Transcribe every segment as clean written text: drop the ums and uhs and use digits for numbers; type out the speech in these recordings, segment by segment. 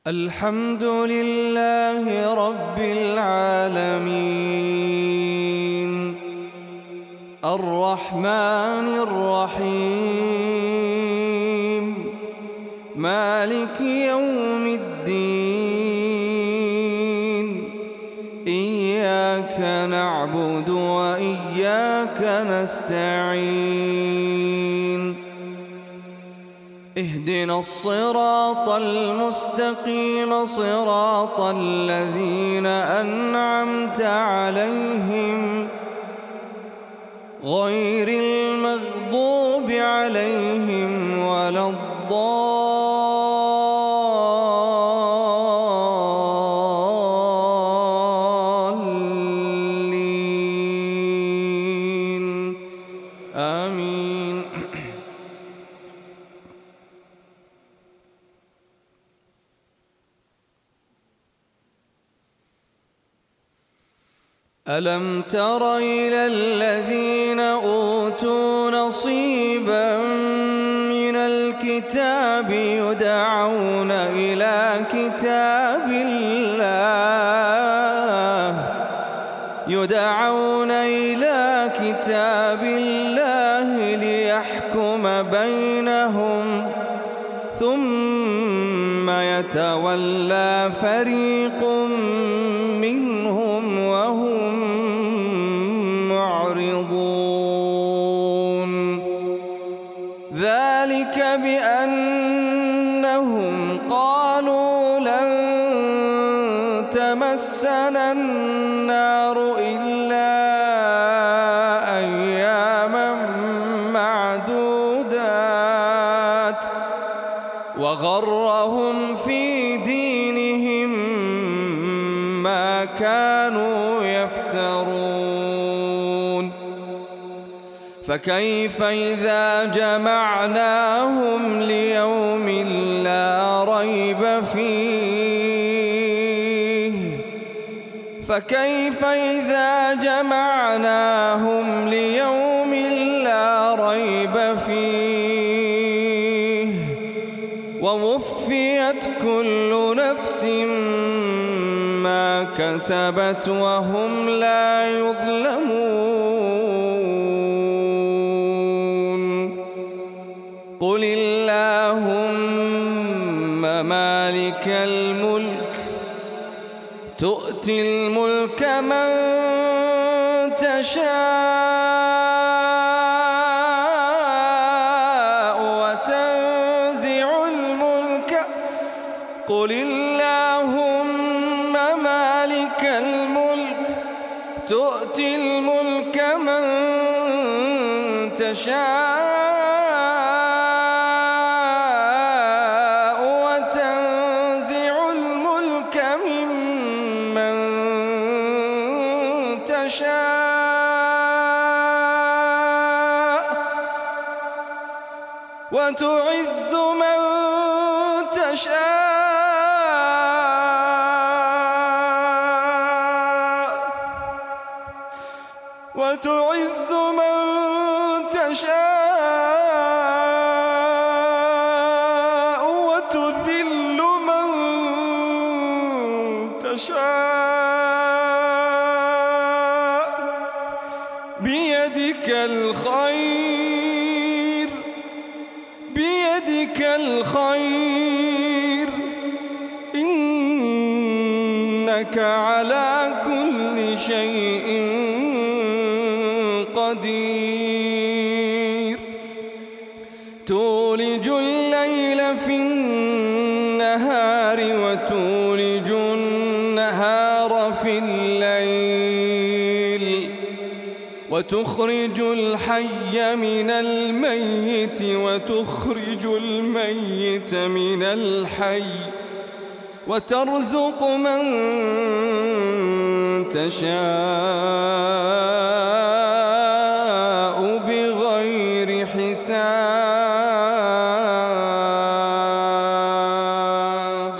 الحمد لله رب العالمين الرحمن الرحيم مالك يوم الدين إياك نعبد وإياك نستعين اهدنا الصراط المستقيم صراط الذين أنعمت عليهم غير المغضوب عليهم ولا الضالين آمين. ألم تر إلى الذين أوتوا نصيبا من الكتاب يدعون إلى كتاب الله ليحكم بينهم ثم يتولى فريق منهم وهم معرضون ذلك بأنهم قالوا لن تمسنا النار إلا أياما معدودات وغرهم في دينهم ما كانوا يفترون فكيف إذا جمعناهم ليوم لا ريب فيه ووفيت كل نفس ما كسبت وهم لا يظلمون قل اللهم مالك الملك تؤتي الملك من تشاء وتنزع الملك قل اللهم مالك الملك تؤتي الملك من تشاء وتنزع الملك ممن تشاء وتعز من تشاء وتذل من تشاء بيدك الخير إنك على كل شيء قدير تولج الليل في النهار وتولج النهار في الليل وتخرج الحي من الميت وتخرج الميت من الحي وترزق من تشاء بغير حساب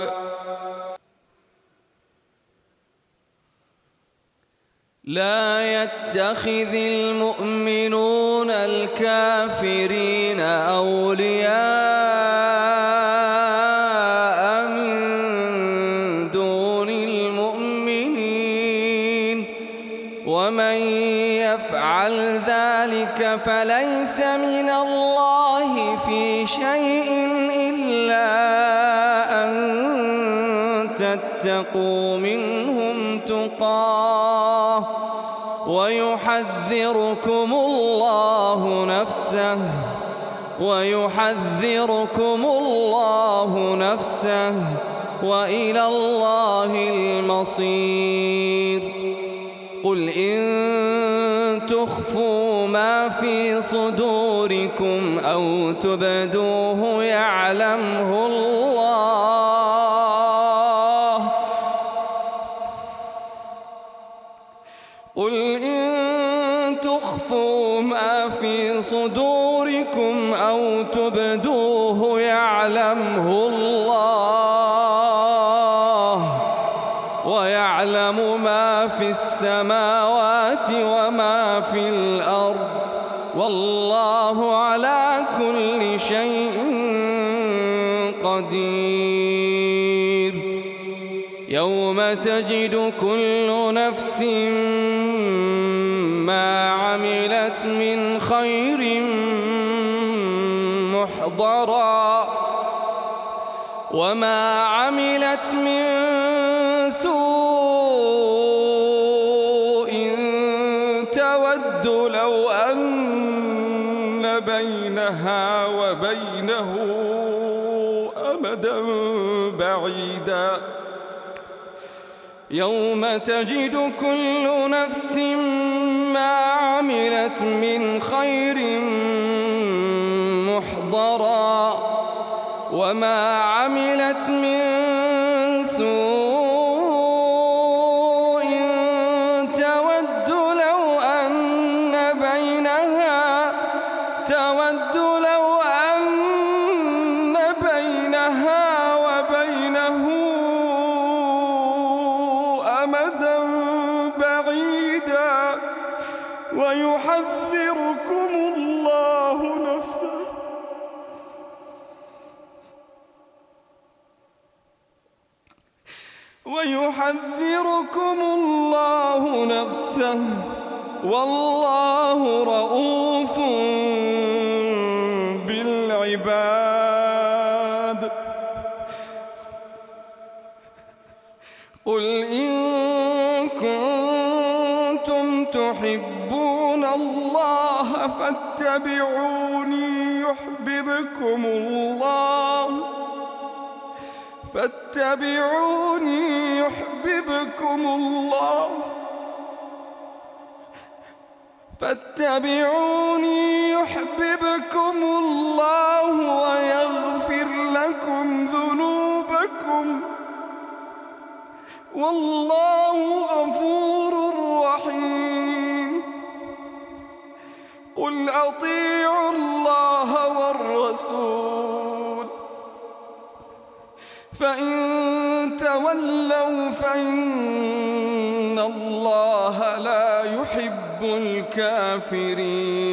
لا يتخذ المؤمنون الكافرين أولياء من ومن يفعل ذلك فليس من الله في شيء إلا أن تتقوا منهم تقاه ويحذركم الله نفسه وإلى الله المصير. قل إن تخفوا ما في صدوركم أو تبدوه يعلمه الله. قل إن تخفوا ما في صدوركم أو تبدوه يعلمه الله ويعلم ما في السماوات وما في الأرض والله على كل شيء قدير. يوم تجد كل نفس ما عملت من خير محضرا وما عملت من سوء تود لو أن بينها وبينه أمدا بعيدا. يوم تجد كل نفس ما عملت من خير محضرا وما عملت من سوء تود لو أن بينها وبينه أمدا بعيدا ويحذركم الله نفسه والله رؤوف بالعباد. قل إن كنتم تحبون الله فاتبعوني يحببكم الله ويغفر لكم ذنوبكم والله غفور رحيم. قل أطيعوا الله والرسول فإن تولوا فإن الله لا يحب الكافرين.